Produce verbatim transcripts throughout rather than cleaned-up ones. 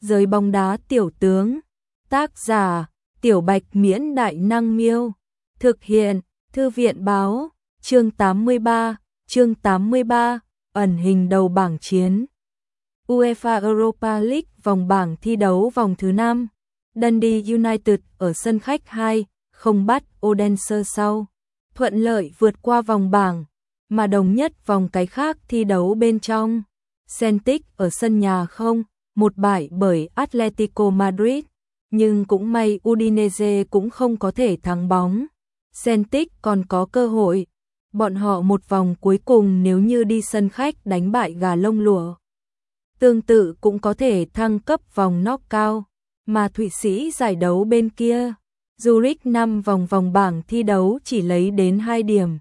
Giới bóng đá tiểu tướng. Tác giả: Tiểu Bạch Miễn Đại Năng Miêu. Thực hiện: Thư viện Báo. Chương tám mươi ba. Chương tám mươi ba. Ẩn hình đầu bảng chiến. UEFA Europa League vòng bảng thi đấu vòng thứ năm. Dundee United ở sân khách hai không bắt Odense sau. Thuận lợi vượt qua vòng bảng, mà đồng nhất vòng cái khác thi đấu bên trong. Celtic ở sân nhà không một bại bởi Atletico Madrid, nhưng cũng may Udinese cũng không có thể thắng bóng. Celtic còn có cơ hội. Bọn họ một vòng cuối cùng nếu như đi sân khách đánh bại gà lông lụa, tương tự cũng có thể thăng cấp vòng knock-out. Mà Thụy Sĩ giải đấu bên kia, Zurich năm vòng vòng bảng thi đấu chỉ lấy đến hai điểm,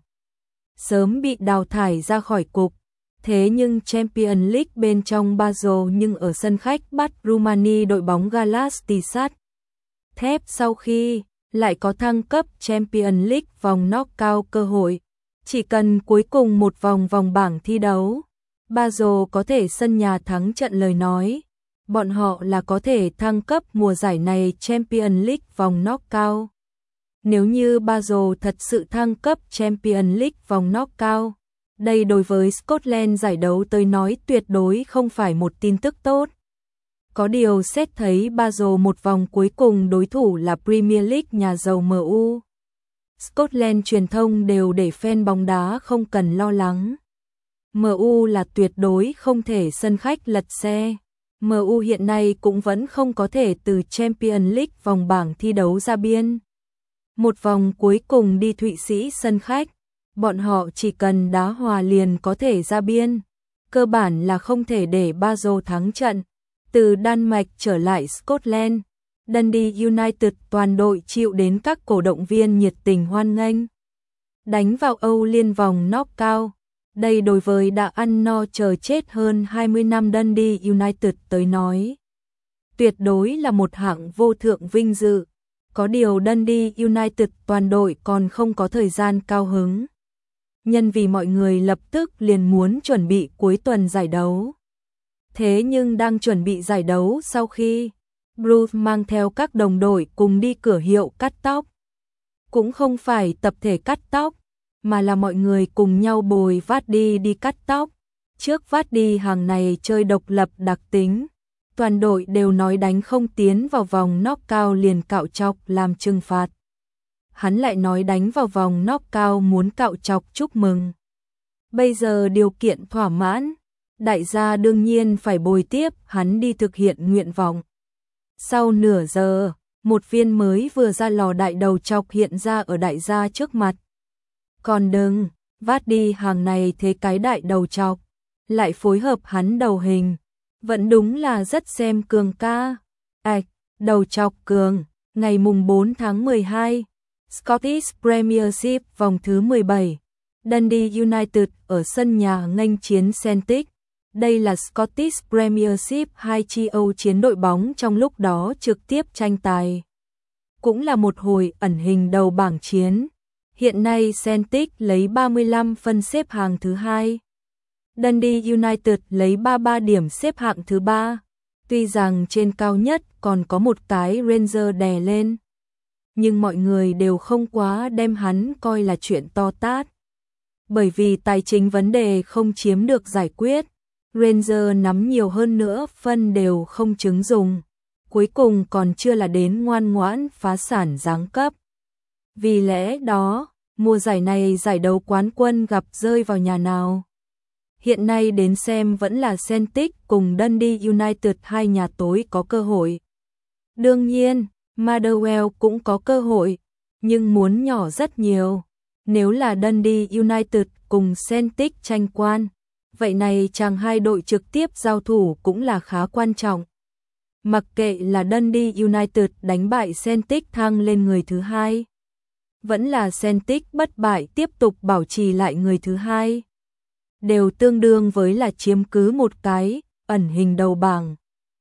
sớm bị đào thải ra khỏi cục. Thế nhưng Champions League bên trong Basel nhưng ở sân khách bắt Rumani đội bóng Galatasaray thép sau khi lại có thăng cấp Champions League vòng knock-out cơ hội. Chỉ cần cuối cùng một vòng vòng bảng thi đấu, Basel có thể sân nhà thắng trận lời nói, bọn họ là có thể thăng cấp mùa giải này Champions League vòng knock-out. Nếu như Basel thật sự thăng cấp Champions League vòng knock-out, đây đối với Scotland giải đấu tới nói tuyệt đối không phải một tin tức tốt. Có điều xét thấy Basel một vòng cuối cùng đối thủ là Premier League nhà giàu em u. Scotland truyền thông đều để fan bóng đá không cần lo lắng. em u là tuyệt đối không thể sân khách lật xe. em u hiện nay cũng vẫn không có thể từ Champions League vòng bảng thi đấu ra biên. Một vòng cuối cùng đi Thụy Sĩ sân khách, bọn họ chỉ cần đá hòa liền có thể ra biên. Cơ bản là không thể để Basel thắng trận. Từ Đan Mạch trở lại Scotland, Dundee United toàn đội chịu đến các cổ động viên nhiệt tình hoan nghênh. Đánh vào Âu Liên vòng knock-out. Đây đối với đã ăn no chờ chết hơn hai mươi năm Dundee United tới nói, tuyệt đối là một hạng vô thượng vinh dự. Có điều Dundee United toàn đội còn không có thời gian cao hứng. Nhân vì mọi người lập tức liền muốn chuẩn bị cuối tuần giải đấu. Thế nhưng đang chuẩn bị giải đấu sau khi Bruce mang theo các đồng đội cùng đi cửa hiệu cắt tóc. Cũng không phải tập thể cắt tóc, mà là mọi người cùng nhau bồi Vardy đi cắt tóc. Trước Vardy hàng này chơi độc lập đặc tính, toàn đội đều nói đánh không tiến vào vòng knock-out liền cạo chọc làm trừng phạt. Hắn lại nói đánh vào vòng knock-out muốn cạo chọc chúc mừng. Bây giờ điều kiện thỏa mãn, đại gia đương nhiên phải bồi tiếp hắn đi thực hiện nguyện vọng. Sau nửa giờ, một viên mới vừa ra lò đại đầu chọc hiện ra ở đại gia trước mặt. Còn đừng, Vardy hàng này thế cái đại đầu chọc, lại phối hợp hắn đầu hình, vẫn đúng là rất xem cường ca. Ảch, đầu chọc cường, ngày mùng bốn tháng mười hai, Scottish Premiership vòng thứ mười bảy, Dundee United ở sân nhà nghênh chiến Celtic. Đây là Scottish Premiership hai chi Âu chiến đội bóng trong lúc đó trực tiếp tranh tài. Cũng là một hồi ẩn hình đầu bảng chiến. Hiện nay Celtic lấy ba mươi lăm phân xếp hạng thứ hai. Dundee United lấy ba mươi ba điểm xếp hạng thứ ba. Tuy rằng trên cao nhất còn có một cái Rangers đè lên, nhưng mọi người đều không quá đem hắn coi là chuyện to tát. Bởi vì tài chính vấn đề không chiếm được giải quyết, Rangers nắm nhiều hơn nữa phân đều không chứng dùng. Cuối cùng còn chưa là đến ngoan ngoãn phá sản giáng cấp. Vì lẽ đó, mùa giải này giải đấu quán quân gặp rơi vào nhà nào? Hiện nay đến xem vẫn là Celtic cùng Dundee United hai nhà tối có cơ hội. Đương nhiên, Motherwell cũng có cơ hội, nhưng muốn nhỏ rất nhiều. Nếu là Dundee United cùng Celtic tranh quan, vậy này chàng hai đội trực tiếp giao thủ cũng là khá quan trọng. Mặc kệ là Dundee United đánh bại Celtic thăng lên người thứ hai, vẫn là Celtic bất bại tiếp tục bảo trì lại người thứ hai, đều tương đương với là chiếm cứ một cái ẩn hình đầu bảng.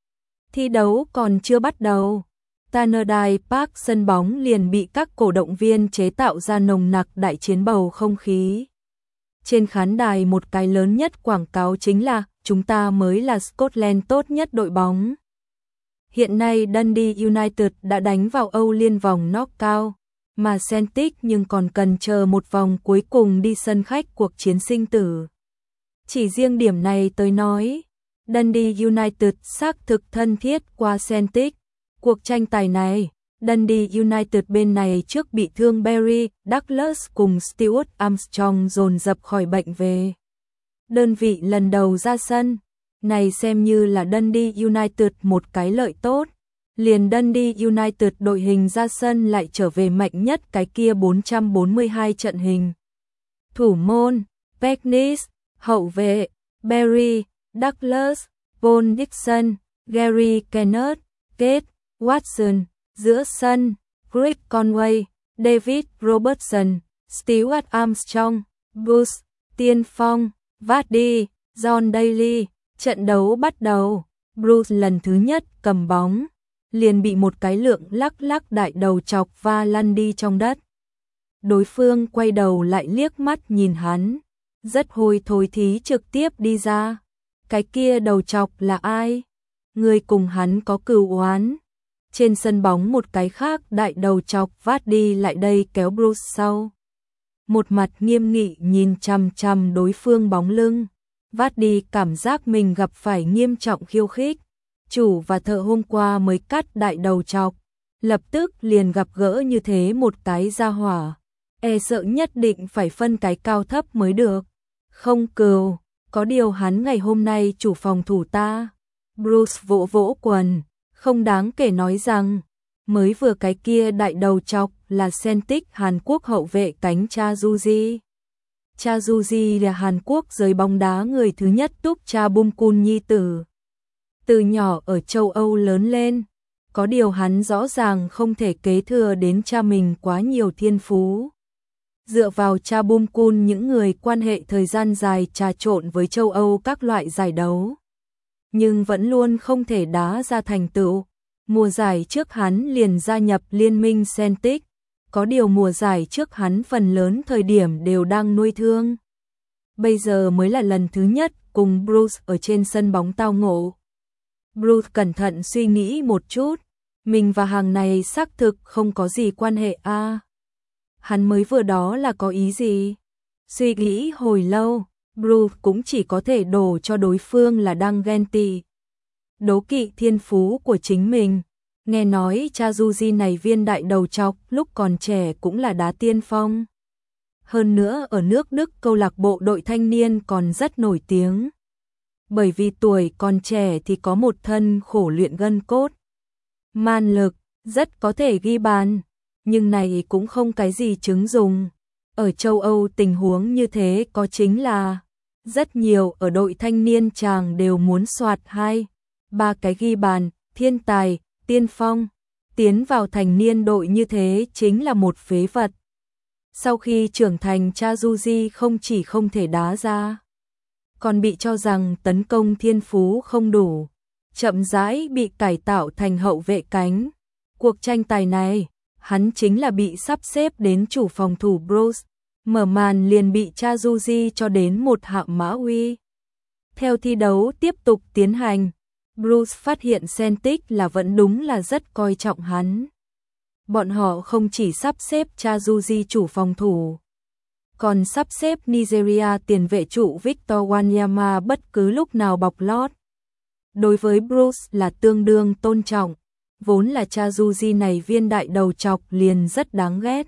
Thi đấu còn chưa bắt đầu, Tannadice Park sân bóng liền bị các cổ động viên chế tạo ra nồng nặc đại chiến bầu không khí. Trên khán đài một cái lớn nhất quảng cáo chính là chúng ta mới là Scotland tốt nhất đội bóng. Hiện nay Dundee United đã đánh vào Âu Liên vòng knockout, mà Celtic nhưng còn cần chờ một vòng cuối cùng đi sân khách cuộc chiến sinh tử. Chỉ riêng điểm này tôi nói, Dundee United xác thực thân thiết qua Celtic. Cuộc tranh tài này, Dundee United bên này trước bị thương Barry Douglas cùng Stuart Armstrong dồn dập khỏi bệnh về. Đơn vị lần đầu ra sân, này xem như là Dundee United một cái lợi tốt. Liền Dundee United đội hình ra sân lại trở về mạnh nhất cái kia bốn trăm bốn mươi hai trận hình. Thủ môn, Peknis, hậu vệ, Barry, Douglas, Paul Dixon, Gary Kenneth, Kate, Watson, giữa sân, Chris Conway, David Robertson, Stuart Armstrong, Bruce, Tiên Phong, Vardy, John Daly. Trận đấu bắt đầu, Bruce lần thứ nhất cầm bóng, liền bị một cái lượng lắc lắc đại đầu chọc và lăn đi trong đất. Đối phương quay đầu lại liếc mắt nhìn hắn, rất hôi thối thí trực tiếp đi ra. Cái kia đầu chọc là ai? Người cùng hắn có cừu oán. Trên sân bóng một cái khác đại đầu chọc vát đi lại đây kéo Bruce sau. Một mặt nghiêm nghị nhìn chằm chằm đối phương bóng lưng. Vát đi cảm giác mình gặp phải nghiêm trọng khiêu khích. Chủ và thợ hôm qua mới cắt đại đầu chọc, lập tức liền gặp gỡ như thế một cái gia hỏa. E sợ nhất định phải phân cái cao thấp mới được. Không cừu, có điều hắn ngày hôm nay chủ phòng thủ ta. Bruce vỗ vỗ quần, không đáng kể nói rằng, mới vừa cái kia đại đầu chọc là Celtic Hàn Quốc hậu vệ cánh Cha Ju-ji. Cha Ju-ji là Hàn Quốc giới bóng đá người thứ nhất túc Cha Bum-kun nhi tử. Từ nhỏ ở châu Âu lớn lên, có điều hắn rõ ràng không thể kế thừa đến cha mình quá nhiều thiên phú. Dựa vào Cha Bum-kun những người quan hệ thời gian dài trà trộn với châu Âu các loại giải đấu, nhưng vẫn luôn không thể đá ra thành tựu. Mùa giải trước hắn liền gia nhập liên minh Celtic, có điều mùa giải trước hắn phần lớn thời điểm đều đang nuôi thương. Bây giờ mới là lần thứ nhất cùng Bruce ở trên sân bóng tao ngộ. Bruce cẩn thận suy nghĩ một chút, mình và hàng này xác thực không có gì quan hệ a. À, hắn mới vừa đó là có ý gì? Suy nghĩ hồi lâu, Bruce cũng chỉ có thể đổ cho đối phương là đang ghen tị, đố kỵ thiên phú của chính mình. Nghe nói Cha Ju-ji này viên đại đầu chọc lúc còn trẻ cũng là đá tiên phong. Hơn nữa ở nước Đức câu lạc bộ đội thanh niên còn rất nổi tiếng. Bởi vì tuổi còn trẻ thì có một thân khổ luyện gân cốt. Man lực, rất có thể ghi bàn, nhưng này cũng không cái gì chứng dùng. Ở châu Âu tình huống như thế có chính là rất nhiều ở đội thanh niên chàng đều muốn soạt hai, ba cái ghi bàn, thiên tài, tiên phong, tiến vào thành niên đội như thế chính là một phế vật. Sau khi trưởng thành Cha Ju-ji không chỉ không thể đá ra, còn bị cho rằng tấn công thiên phú không đủ, chậm rãi bị cải tạo thành hậu vệ cánh. Cuộc tranh tài này, hắn chính là bị sắp xếp đến chủ phòng thủ Bruce, mở màn liền bị Cha Ju-ji cho đến một hạ mã uy. Theo thi đấu tiếp tục tiến hành, Bruce phát hiện Celtic là vẫn đúng là rất coi trọng hắn. Bọn họ không chỉ sắp xếp Cha Ju-ji chủ phòng thủ, còn sắp xếp Nigeria tiền vệ trụ Victor Wanyama bất cứ lúc nào bọc lót. Đối với Bruce là tương đương tôn trọng, vốn là Cha Ju-ji này viên đại đầu chọc liền rất đáng ghét.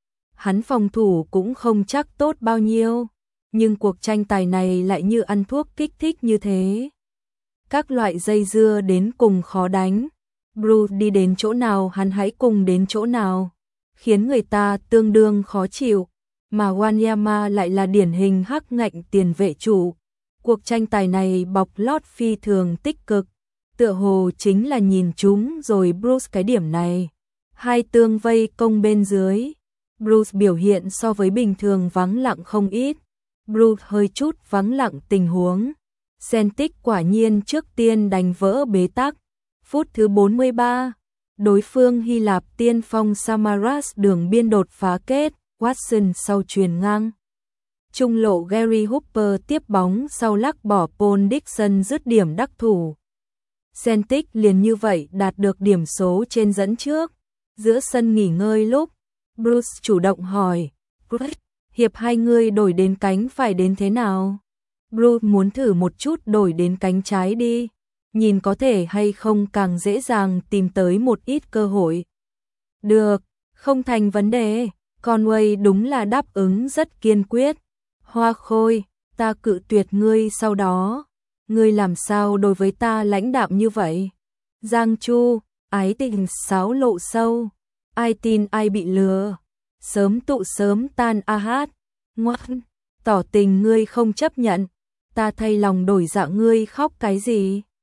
Hắn phòng thủ cũng không chắc tốt bao nhiêu, nhưng cuộc tranh tài này lại như ăn thuốc kích thích như thế. Các loại dây dưa đến cùng khó đánh, Bruce đi đến chỗ nào hắn hãy cùng đến chỗ nào, khiến người ta tương đương khó chịu. Mà Wanyama lại là điển hình hắc ngạnh tiền vệ trụ. Cuộc tranh tài này bọc lót phi thường tích cực, tựa hồ chính là nhìn chúng rồi Bruce cái điểm này. Hai tương vây công bên dưới, Bruce biểu hiện so với bình thường vắng lặng không ít. Bruce hơi chút vắng lặng tình huống. Celtic quả nhiên trước tiên đánh vỡ bế tắc. Phút thứ bốn mươi ba, đối phương Hy Lạp tiên phong Samaras đường biên đột phá kết. Watson sau chuyền ngang. Trung lộ Gary Hooper tiếp bóng sau lắc bỏ Paul Dixon dứt điểm đắc thủ. Celtic liền như vậy đạt được điểm số trên dẫn trước. Giữa sân nghỉ ngơi lúc, Bruce chủ động hỏi, Bruce, hiệp hai người đổi đến cánh phải đến thế nào? Bruce muốn thử một chút đổi đến cánh trái đi, nhìn có thể hay không càng dễ dàng tìm tới một ít cơ hội. Được, không thành vấn đề, Conway đúng là đáp ứng rất kiên quyết. Hoa Khôi, ta cự tuyệt ngươi sau đó. Ngươi làm sao đối với ta lãnh đạm như vậy? Giang Chu, ái tình sáo lộ sâu. Ai tin ai bị lừa. Sớm tụ sớm tan a hát. Ngoan, tỏ tình ngươi không chấp nhận. Ta thay lòng đổi dạ ngươi khóc cái gì?